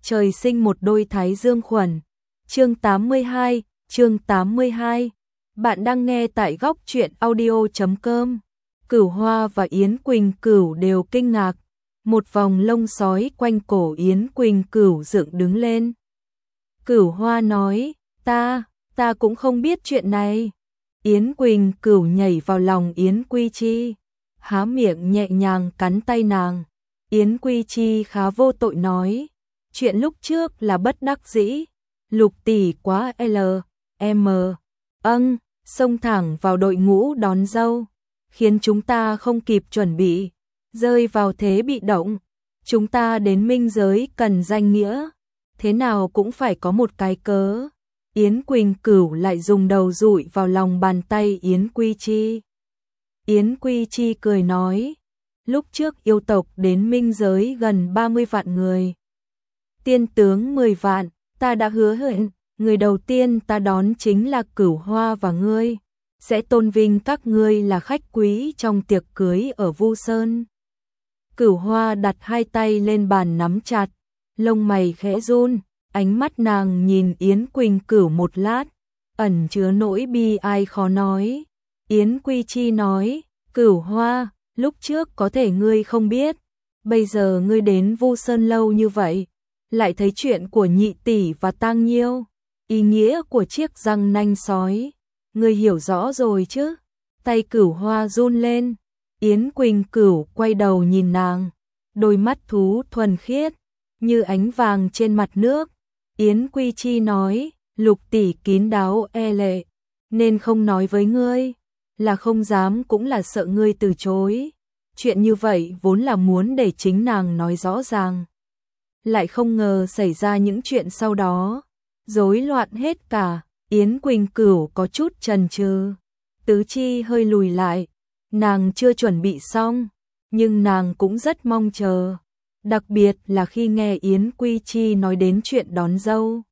trời sinh một đôi thái dương khuẩn. Chương 82. Bạn đang nghe tại góc truyện audio.com. Cửu Hoa và Yến Quỳnh Cửu đều kinh ngạc. Một vòng lông sói quanh cổ Yến Quỳnh Cửu dựng đứng lên. Cửu Hoa nói, ta cũng không biết chuyện này. Yến Quỳnh Cửu nhảy vào lòng Yến Quy Chi, há miệng nhẹ nhàng cắn tay nàng. Yến Quy Chi khá vô tội nói, chuyện lúc trước là bất đắc dĩ, Lục tỷ quá xông thẳng vào đội ngũ đón dâu, khiến chúng ta không kịp chuẩn bị, rơi vào thế bị động. Chúng ta đến minh giới cần danh nghĩa, thế nào cũng phải có một cái cớ. Yến Quỳnh Cửu lại dùng đầu dụi vào lòng bàn tay Yến Quy Chi. Yến Quy Chi cười nói, lúc trước yêu tộc đến minh giới gần 30 vạn người, tiên tướng 10 vạn, ta đã hứa hẹn, người đầu tiên ta đón chính là Cửu Hoa và ngươi, sẽ tôn vinh các ngươi là khách quý trong tiệc cưới ở Vu Sơn. Cửu Hoa đặt hai tay lên bàn nắm chặt, lông mày khẽ run, ánh mắt nàng nhìn Yến Quỳnh Cửu một lát, ẩn chứa nỗi bi ai khó nói. Yến Quy Chi nói, Cửu Hoa, lúc trước có thể ngươi không biết, bây giờ ngươi đến Vu Sơn lâu như vậy, lại thấy chuyện của nhị tỷ và tang nhiêu, ý nghĩa của chiếc răng nanh sói, ngươi hiểu rõ rồi chứ? Tay Cửu Hoa run lên, Yến Quỳnh Cửu quay đầu nhìn nàng, đôi mắt thú thuần khiết, như ánh vàng trên mặt nước. Yến Quy Chi nói, Lục tỷ kín đáo lệ, nên không nói với ngươi, là không dám cũng là sợ ngươi từ chối. Chuyện như vậy vốn là muốn để chính nàng nói rõ ràng, lại không ngờ xảy ra những chuyện sau đó, rối loạn hết cả. Yến Quỳnh Cửu có chút chần chừ, tứ chi hơi lùi lại, nàng chưa chuẩn bị xong, nhưng nàng cũng rất mong chờ, đặc biệt là khi nghe Yến Quy Chi nói đến chuyện đón dâu.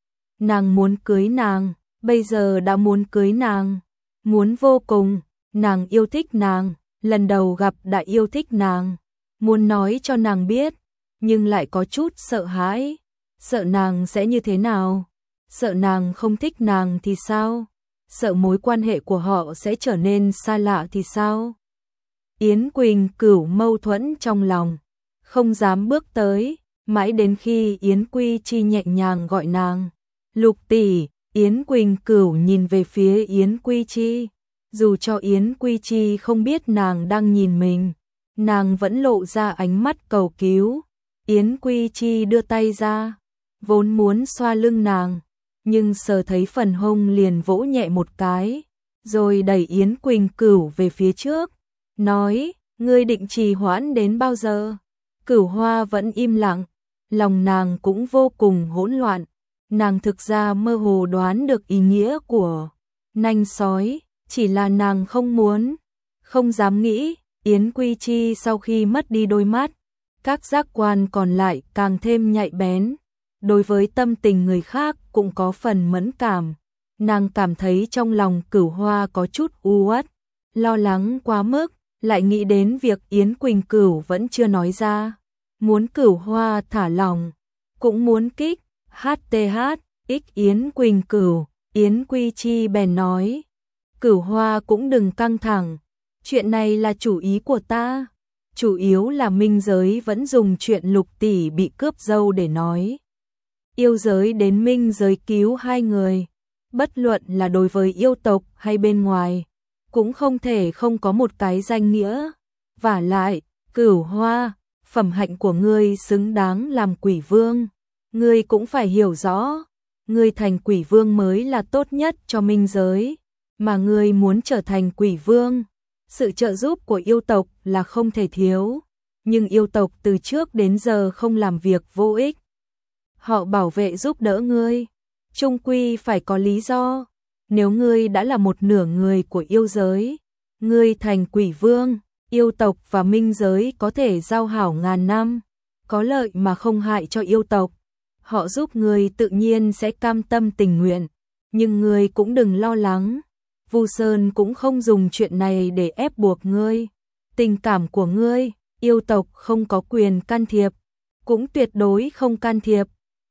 Nàng muốn cưới nàng, bây giờ đã muốn cưới nàng, muốn vô cùng, nàng yêu thích nàng, lần đầu gặp đã yêu thích nàng, muốn nói cho nàng biết, nhưng lại có chút sợ hãi, sợ nàng sẽ như thế nào, sợ nàng không thích nàng thì sao, sợ mối quan hệ của họ sẽ trở nên xa lạ thì sao. Yến Quỳnh Cửu mâu thuẫn trong lòng, không dám bước tới, mãi đến khi Yến Quy Chi nhẹ nhàng gọi nàng, Lục tỷ. Yến Quỳnh Cửu nhìn về phía Yến Quy Chi, dù cho Yến Quy Chi không biết nàng đang nhìn mình, nàng vẫn lộ ra ánh mắt cầu cứu. Yến Quy Chi đưa tay ra, vốn muốn xoa lưng nàng, nhưng sờ thấy phần hông liền vỗ nhẹ một cái, rồi đẩy Yến Quỳnh Cửu về phía trước, nói, ngươi định trì hoãn đến bao giờ? Cửu Hoa vẫn im lặng, lòng nàng cũng vô cùng hỗn loạn, nàng thực ra mơ hồ đoán được ý nghĩa của nanh sói, chỉ là nàng không muốn, không dám nghĩ. Yến Quy Chi sau khi mất đi đôi mắt, các giác quan còn lại càng thêm nhạy bén, đối với tâm tình người khác cũng có phần mẫn cảm. Nàng cảm thấy trong lòng Cửu Hoa có chút u uất, lo lắng quá mức, lại nghĩ đến việc Yến Quỳnh Cửu vẫn chưa nói ra, muốn Cửu Hoa thả lòng, cũng muốn kích Yến Quỳnh Cửu. Yến Quy Chi bèn nói, Cửu Hoa cũng đừng căng thẳng, chuyện này là chủ ý của ta, chủ yếu là minh giới vẫn dùng chuyện Lục tỷ bị cướp dâu để nói. Yêu giới đến minh giới cứu hai người, bất luận là đối với yêu tộc hay bên ngoài, cũng không thể không có một cái danh nghĩa. Vả lại, Cửu Hoa, phẩm hạnh của ngươi xứng đáng làm quỷ vương, ngươi cũng phải hiểu rõ, ngươi thành quỷ vương mới là tốt nhất cho minh giới, mà ngươi muốn trở thành quỷ vương, sự trợ giúp của yêu tộc là không thể thiếu, nhưng yêu tộc từ trước đến giờ không làm việc vô ích. Họ bảo vệ giúp đỡ ngươi, chung quy phải có lý do. Nếu ngươi đã là một nửa người của yêu giới, ngươi thành quỷ vương, yêu tộc và minh giới có thể giao hảo ngàn năm, có lợi mà không hại cho yêu tộc. Họ giúp ngươi tự nhiên sẽ cam tâm tình nguyện, nhưng ngươi cũng đừng lo lắng. Vu Sơn cũng không dùng chuyện này để ép buộc ngươi. Tình cảm của ngươi, yêu tộc không có quyền can thiệp, cũng tuyệt đối không can thiệp.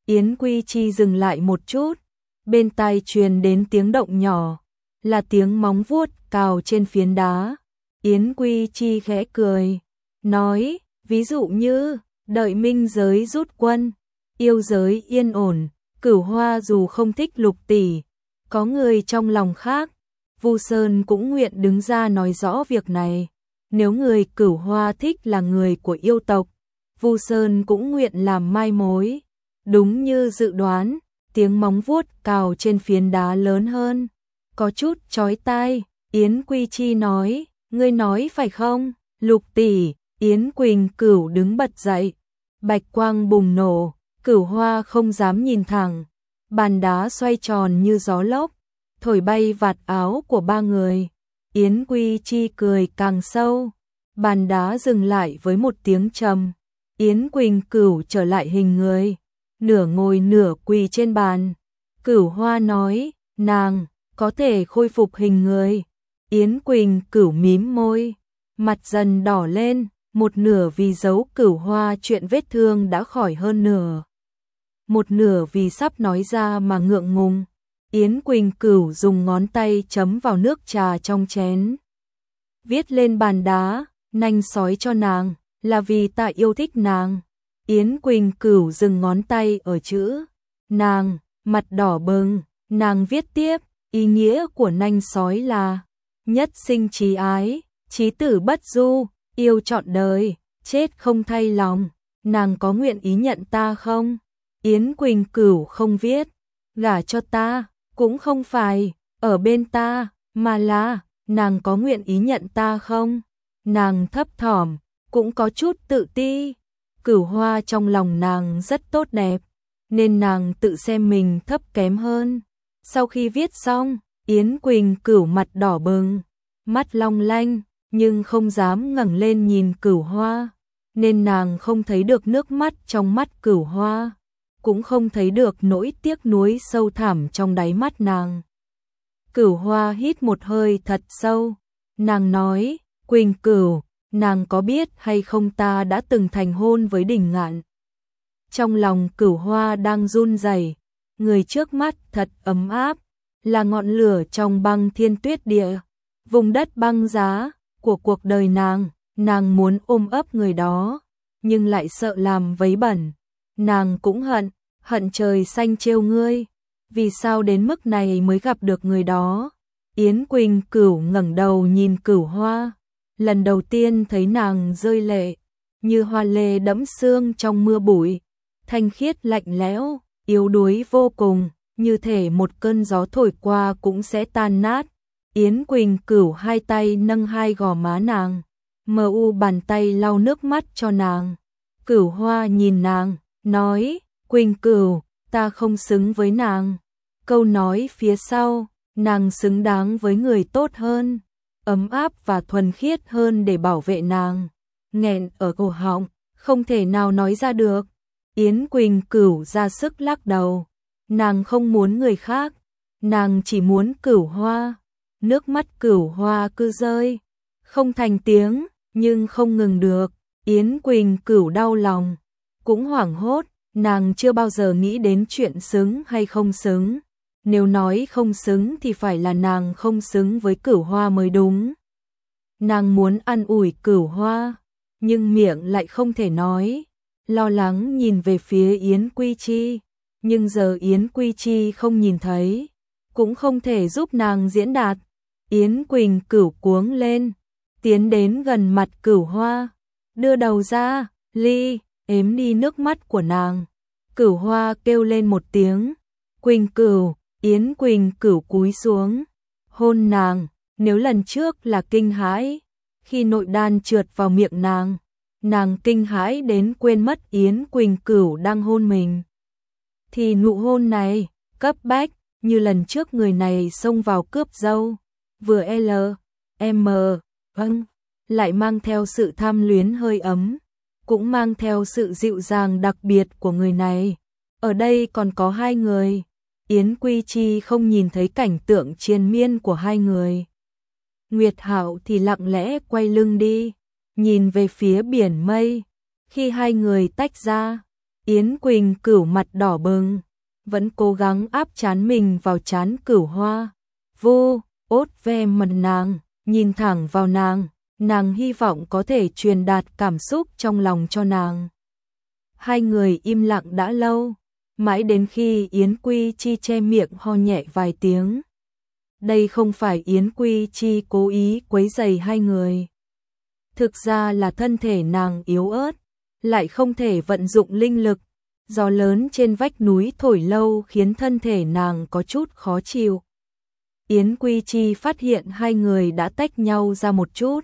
Yến Quy Chi dừng lại một chút, bên tai truyền đến tiếng động nhỏ, là tiếng móng vuốt cào trên phiến đá. Yến Quy Chi khẽ cười, nói, ví dụ như, đợi minh giới rút quân, yêu giới yên ổn, Cửu Hoa dù không thích Lục tỷ, có người trong lòng khác, Vu Sơn cũng nguyện đứng ra nói rõ việc này. Nếu người Cửu Hoa thích là người của yêu tộc, Vu Sơn cũng nguyện làm mai mối. Đúng như dự đoán, tiếng móng vuốt cào trên phiến đá lớn hơn, có chút chói tai. Yến Quy Chi nói, ngươi nói phải không? Lục tỷ. Yến Quỳnh Cửu đứng bật dậy, bạch quang bùng nổ, Cửu Hoa không dám nhìn thẳng, bàn đá xoay tròn như gió lốc, thổi bay vạt áo của ba người. Yến Quy Chi cười càng sâu, bàn đá dừng lại với một tiếng trầm. Yến Quỳnh Cửu trở lại hình người, nửa ngồi nửa quỳ trên bàn. Cửu Hoa nói, nàng có thể khôi phục hình người. Yến Quỳnh Cửu mím môi, mặt dần đỏ lên, một nửa vì giấu Cửu Hoa chuyện vết thương đã khỏi hơn nửa, một nửa vì sắp nói ra mà ngượng ngùng. Yến Quỳnh Cửu dùng ngón tay chấm vào nước trà trong chén, viết lên bàn đá, nanh sói cho nàng, là vì ta yêu thích nàng. Yến Quỳnh Cửu dừng ngón tay ở chữ nàng, mặt đỏ bừng, nàng viết tiếp, ý nghĩa của nanh sói là nhất sinh trí ái, chí tử bất du, yêu trọn đời, chết không thay lòng. Nàng có nguyện ý nhận ta không? Yến Quỳnh Cửu không viết, gả cho ta, cũng không phải, ở bên ta, mà là, nàng có nguyện ý nhận ta không? Nàng thấp thỏm, cũng có chút tự ti. Cửu Hoa trong lòng nàng rất tốt đẹp, nên nàng tự xem mình thấp kém hơn. Sau khi viết xong, Yến Quỳnh Cửu mặt đỏ bừng, mắt long lanh, nhưng không dám ngẩng lên nhìn Cửu Hoa, nên nàng không thấy được nước mắt trong mắt Cửu Hoa, cũng không thấy được nỗi tiếc nuối sâu thẳm trong đáy mắt nàng. Cửu Hoa hít một hơi thật sâu, nàng nói, Quỳnh Cửu, nàng có biết hay không ta đã từng thành hôn với Đình Ngạn. Trong lòng Cửu Hoa đang run rẩy, người trước mắt thật ấm áp, là ngọn lửa trong băng thiên tuyết địa, vùng đất băng giá của cuộc đời nàng muốn ôm ấp người đó, nhưng lại sợ làm vấy bẩn. Nàng cũng hận trời xanh trêu ngươi, vì sao đến mức này mới gặp được người đó. Yến Quỳnh Cửu ngẩng đầu nhìn Cửu Hoa, lần đầu tiên thấy nàng rơi lệ, như hoa lê đẫm sương trong mưa bụi, thanh khiết lạnh lẽo, yếu đuối vô cùng, như thể một cơn gió thổi qua cũng sẽ tan nát. Yến Quỳnh Cửu hai tay nâng hai gò má nàng, mờ u bàn tay lau nước mắt cho nàng. Cửu Hoa nhìn nàng, nói, Quỳnh Cửu, ta không xứng với nàng. Câu nói phía sau, nàng xứng đáng với người tốt hơn, ấm áp và thuần khiết hơn để bảo vệ nàng. Nghẹn ở cổ họng, không thể nào nói ra được. Yến Quỳnh Cửu ra sức lắc đầu, nàng không muốn người khác, nàng chỉ muốn Cửu Hoa. Nước mắt Cửu Hoa cứ rơi, không thành tiếng, nhưng không ngừng được. Yến Quỳnh Cửu đau lòng, cũng hoảng hốt, nàng chưa bao giờ nghĩ đến chuyện xứng hay không xứng. Nếu nói không xứng thì phải là nàng không xứng với Cửu Hoa mới đúng. Nàng muốn an ủi Cửu Hoa, nhưng miệng lại không thể nói, lo lắng nhìn về phía Yến Quy Chi, nhưng giờ Yến Quy Chi không nhìn thấy, cũng không thể giúp nàng diễn đạt. Yến Quỳnh Cửu cuống lên, tiến đến gần mặt Cửu Hoa, đưa đầu ra, ly, ếm đi nước mắt của nàng. Cửu Hoa kêu lên một tiếng, Quỳnh Cửu. Yến Quỳnh Cửu cúi xuống, hôn nàng. Nếu lần trước là kinh hãi, khi nội đan trượt vào miệng nàng kinh hãi đến quên mất Yến Quỳnh Cửu đang hôn mình, thì nụ hôn này, cấp bách, như lần trước người này xông vào cướp dâu, vừa L.M. vâng, lại mang theo sự tham luyến hơi ấm, cũng mang theo sự dịu dàng đặc biệt của người này. Ở đây còn có hai người. Yến Quy Chi không nhìn thấy cảnh tượng triền miên của hai người. Nguyệt Hạo thì lặng lẽ quay lưng đi, nhìn về phía biển mây. Khi hai người tách ra, Yến Quỳnh Cửu mặt đỏ bừng, vẫn cố gắng áp trán mình vào trán Cửu Hoa. Vô, ốt ve mặt nàng, nhìn thẳng vào nàng hy vọng có thể truyền đạt cảm xúc trong lòng cho nàng. Hai người im lặng đã lâu, mãi đến khi Yến Quy Chi che miệng ho nhẹ vài tiếng. Đây không phải Yến Quy Chi cố ý quấy rầy hai người. Thực ra là thân thể nàng yếu ớt, lại không thể vận dụng linh lực. Gió lớn trên vách núi thổi lâu khiến thân thể nàng có chút khó chịu. Yến Quy Chi phát hiện hai người đã tách nhau ra một chút.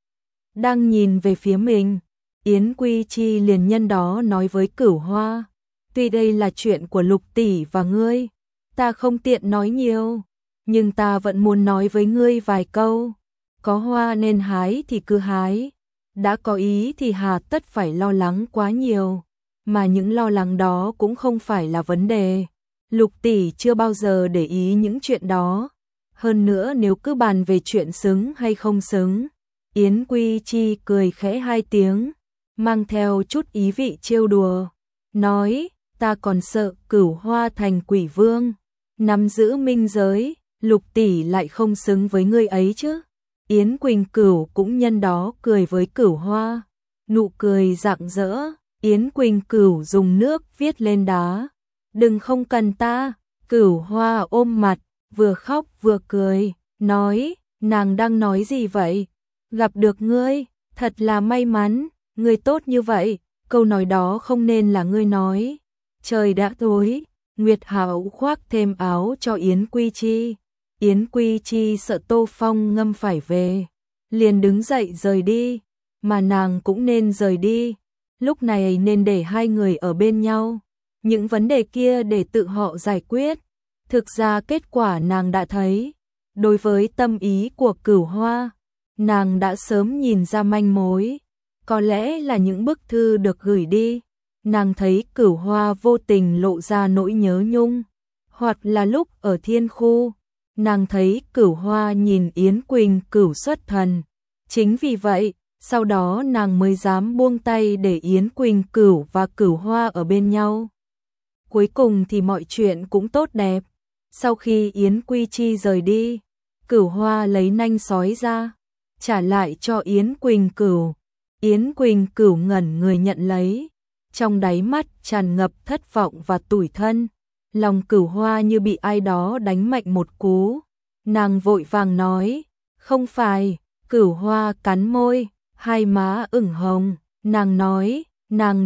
Đang nhìn về phía mình, Yến Quy Chi liền nhân đó nói với Cửu Hoa. Tuy đây là chuyện của Lục tỷ và ngươi, ta không tiện nói nhiều, nhưng ta vẫn muốn nói với ngươi vài câu. Có hoa nên hái thì cứ hái, đã có ý thì hà tất phải lo lắng quá nhiều, mà những lo lắng đó cũng không phải là vấn đề. Lục tỷ chưa bao giờ để ý những chuyện đó. Hơn nữa nếu cứ bàn về chuyện xứng hay không xứng, Yến Quy Chi cười khẽ hai tiếng, mang theo chút ý vị trêu đùa, nói, ta còn sợ Cửu Hoa thành quỷ vương, nắm giữ minh giới, Lục tỷ lại không xứng với ngươi ấy chứ. Yến Quỳnh Cửu cũng nhân đó cười với Cửu Hoa, nụ cười rạng rỡ. Yến Quỳnh Cửu dùng nước viết lên đá, đừng không cần ta. Cửu Hoa ôm mặt, vừa khóc vừa cười, nói, nàng đang nói gì vậy? Gặp được ngươi, thật là may mắn, ngươi tốt như vậy, câu nói đó không nên là ngươi nói. Trời đã tối, Nguyệt Hạo khoác thêm áo cho Yến Quy Chi. Yến Quy Chi sợ Tô Phong Ngâm phải về, liền đứng dậy rời đi, mà nàng cũng nên rời đi. Lúc này nên để hai người ở bên nhau, những vấn đề kia để tự họ giải quyết. Thực ra kết quả nàng đã thấy, đối với tâm ý của Cửu Hoa, nàng đã sớm nhìn ra manh mối. Có lẽ là những bức thư được gửi đi, nàng thấy Cửu Hoa vô tình lộ ra nỗi nhớ nhung, hoặc là lúc ở thiên khu, nàng thấy Cửu Hoa nhìn Yến Quỳnh Cửu xuất thần. Chính vì vậy, sau đó nàng mới dám buông tay để Yến Quỳnh Cửu và Cửu Hoa ở bên nhau. Cuối cùng thì mọi chuyện cũng tốt đẹp. Sau khi Yến Quy Chi rời đi, Cửu Hoa lấy nanh sói ra, trả lại cho Yến Quỳnh Cửu. Yến Quỳnh Cửu ngẩn người nhận lấy, trong đáy mắt tràn ngập thất vọng và tủi thân. Lòng Cửu Hoa như bị ai đó đánh mạnh một cú. Nàng vội vàng nói, không phải. Cửu Hoa cắn môi, hai má ửng hồng. Nàng nói, nàng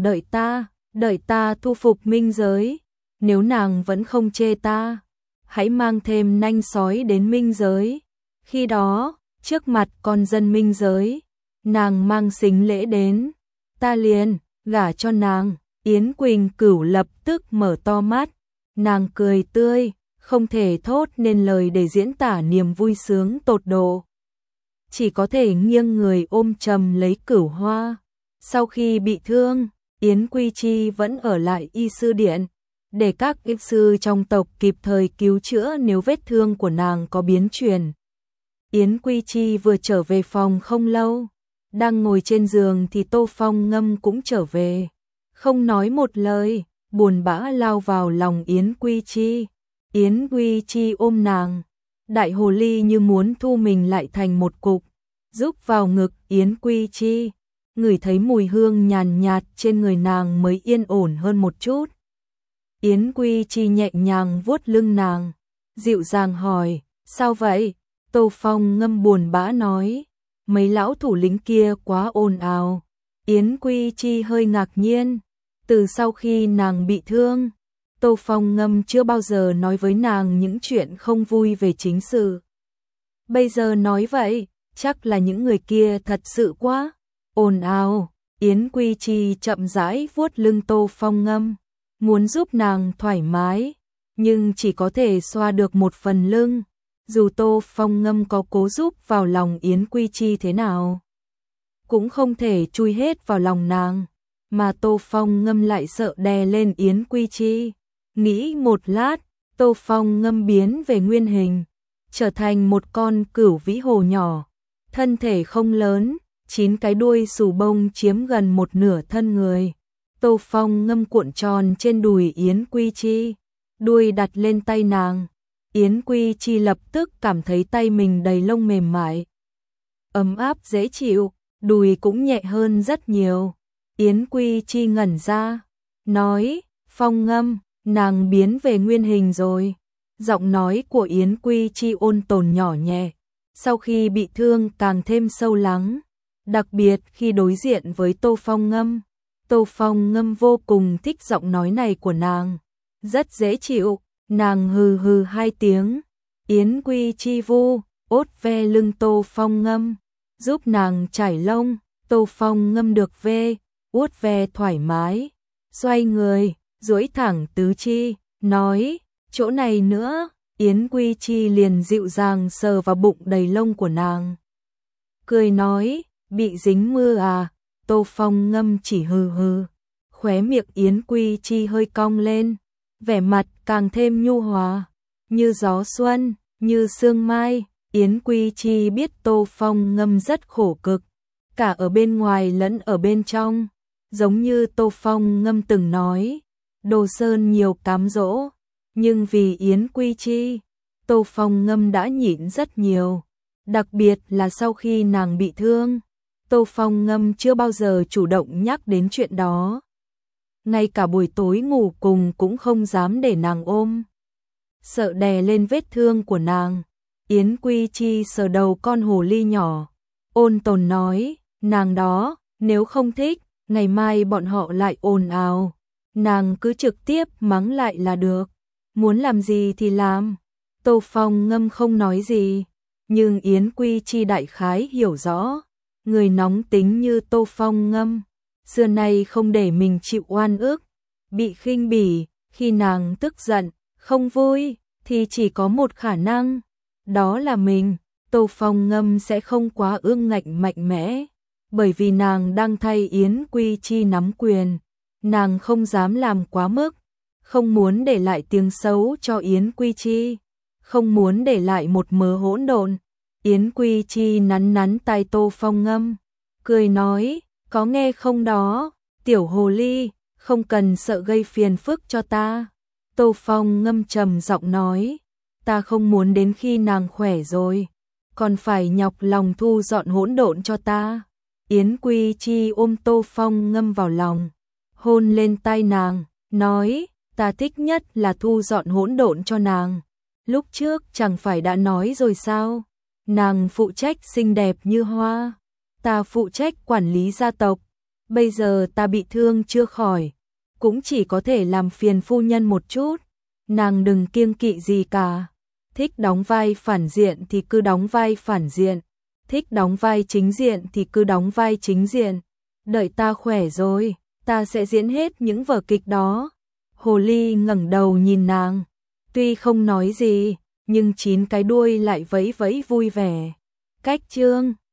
đợi ta thu phục minh giới. Nếu nàng vẫn không chê ta, hãy mang thêm nanh sói đến minh giới. Khi đó, trước mặt con dân minh giới, nàng mang sính lễ đến, ta liền gả cho nàng. Yến Quỳnh Cửu lập tức mở to mắt, nàng cười tươi, không thể thốt nên lời để diễn tả niềm vui sướng tột độ. Chỉ có thể nghiêng người ôm chầm lấy Cửu Hoa. Sau khi bị thương, Yến Quy Chi vẫn ở lại y sư điện, để các y sư trong tộc kịp thời cứu chữa nếu vết thương của nàng có biến chuyển. Yến Quy Chi vừa trở về phòng không lâu, đang ngồi trên giường thì Tô Phong Ngâm cũng trở về. Không nói một lời, buồn bã lao vào lòng Yến Quy Chi. Yến Quy Chi ôm nàng, đại hồ ly như muốn thu mình lại thành một cục, rúc vào ngực Yến Quy Chi, ngửi thấy mùi hương nhàn nhạt trên người nàng mới yên ổn hơn một chút. Yến Quy Chi nhẹ nhàng vuốt lưng nàng, dịu dàng hỏi, sao vậy? Tô Phong Ngâm buồn bã nói, mấy lão thủ lĩnh kia quá ồn ào. Yến Quy Chi hơi ngạc nhiên, từ sau khi nàng bị thương, Tô Phong Ngâm chưa bao giờ nói với nàng những chuyện không vui về chính sự. Bây giờ nói vậy, chắc là những người kia thật sự quá ồn ào. Yến Quy Chi chậm rãi vuốt lưng Tô Phong Ngâm, muốn giúp nàng thoải mái, nhưng chỉ có thể xoa được một phần lưng. Dù Tô Phong Ngâm có cố giúp vào lòng Yến Quy Chi thế nào, cũng không thể chui hết vào lòng nàng, mà Tô Phong Ngâm lại sợ đè lên Yến Quy Chi. Nghĩ một lát, Tô Phong Ngâm biến về nguyên hình, trở thành một con cửu vĩ hồ nhỏ, thân thể không lớn, 9 cái đuôi xù bông chiếm gần một nửa thân người. Tô Phong Ngâm cuộn tròn trên đùi Yến Quy Chi, đuôi đặt lên tay nàng. Yến Quy Chi lập tức cảm thấy tay mình đầy lông mềm mại, ấm áp dễ chịu, đùi cũng nhẹ hơn rất nhiều. Yến Quy Chi ngẩn ra, nói, Phong Ngâm, nàng biến về nguyên hình rồi. Giọng nói của Yến Quy Chi ôn tồn nhỏ nhẹ, sau khi bị thương càng thêm sâu lắng, đặc biệt khi đối diện với Tô Phong Ngâm. Tô Phong Ngâm vô cùng thích giọng nói này của nàng, rất dễ chịu, nàng hừ hừ 2 tiếng. Yến Quy Chi vu, ốt ve lưng Tô Phong Ngâm, giúp nàng chải lông. Tô Phong Ngâm được vuốt ve thoải mái, xoay người, duỗi thẳng tứ chi, nói, chỗ này nữa. Yến Quy Chi liền dịu dàng sờ vào bụng đầy lông của nàng, cười nói, bị dính mưa à? Tô Phong Ngâm chỉ hừ hừ, khóe miệng Yến Quy Chi hơi cong lên, vẻ mặt càng thêm nhu hòa, như gió xuân, như sương mai. Yến Quy Chi biết Tô Phong Ngâm rất khổ cực, cả ở bên ngoài lẫn ở bên trong, giống như Tô Phong Ngâm từng nói, Đồ Sơn nhiều cám dỗ, nhưng vì Yến Quy Chi, Tô Phong Ngâm đã nhịn rất nhiều, đặc biệt là sau khi nàng bị thương. Tô Phong Ngâm chưa bao giờ chủ động nhắc đến chuyện đó, ngay cả buổi tối ngủ cùng cũng không dám để nàng ôm, sợ đè lên vết thương của nàng. Yến Quy Chi sờ đầu con hồ ly nhỏ, ôn tồn nói, nàng đó, nếu không thích, ngày mai bọn họ lại ồn ào, nàng cứ trực tiếp mắng lại là được, muốn làm gì thì làm. Tô Phong Ngâm không nói gì, nhưng Yến Quy Chi đại khái hiểu rõ, người nóng tính như Tô Phong Ngâm, xưa nay không để mình chịu oan ức, bị khinh bỉ. Khi nàng tức giận, không vui, thì chỉ có một khả năng, đó là mình. Tô Phong Ngâm sẽ không quá ương ngạnh mạnh mẽ, bởi vì nàng đang thay Yến Quy Chi nắm quyền, nàng không dám làm quá mức, không muốn để lại tiếng xấu cho Yến Quy Chi, không muốn để lại một mớ hỗn độn. Yến Quy Chi nắn nắn tai Tô Phong Ngâm, cười nói, có nghe không đó, tiểu hồ ly, không cần sợ gây phiền phức cho ta. Tô Phong Ngâm trầm giọng nói, ta không muốn đến khi nàng khỏe rồi, còn phải nhọc lòng thu dọn hỗn độn cho ta. Yến Quy Chi ôm Tô Phong Ngâm vào lòng, hôn lên tai nàng, nói, ta thích nhất là thu dọn hỗn độn cho nàng. Lúc trước chẳng phải đã nói rồi sao? Nàng phụ trách xinh đẹp như hoa, ta phụ trách quản lý gia tộc. Bây giờ ta bị thương chưa khỏi, cũng chỉ có thể làm phiền phu nhân một chút. Nàng đừng kiêng kỵ gì cả. Thích đóng vai phản diện thì cứ đóng vai phản diện, thích đóng vai chính diện thì cứ đóng vai chính diện. Đợi ta khỏe rồi, ta sẽ diễn hết những vở kịch đó. Hồ ly ngẩng đầu nhìn nàng, tuy không nói gì, nhưng 9 cái đuôi lại vẫy vẫy vui vẻ. Cách chương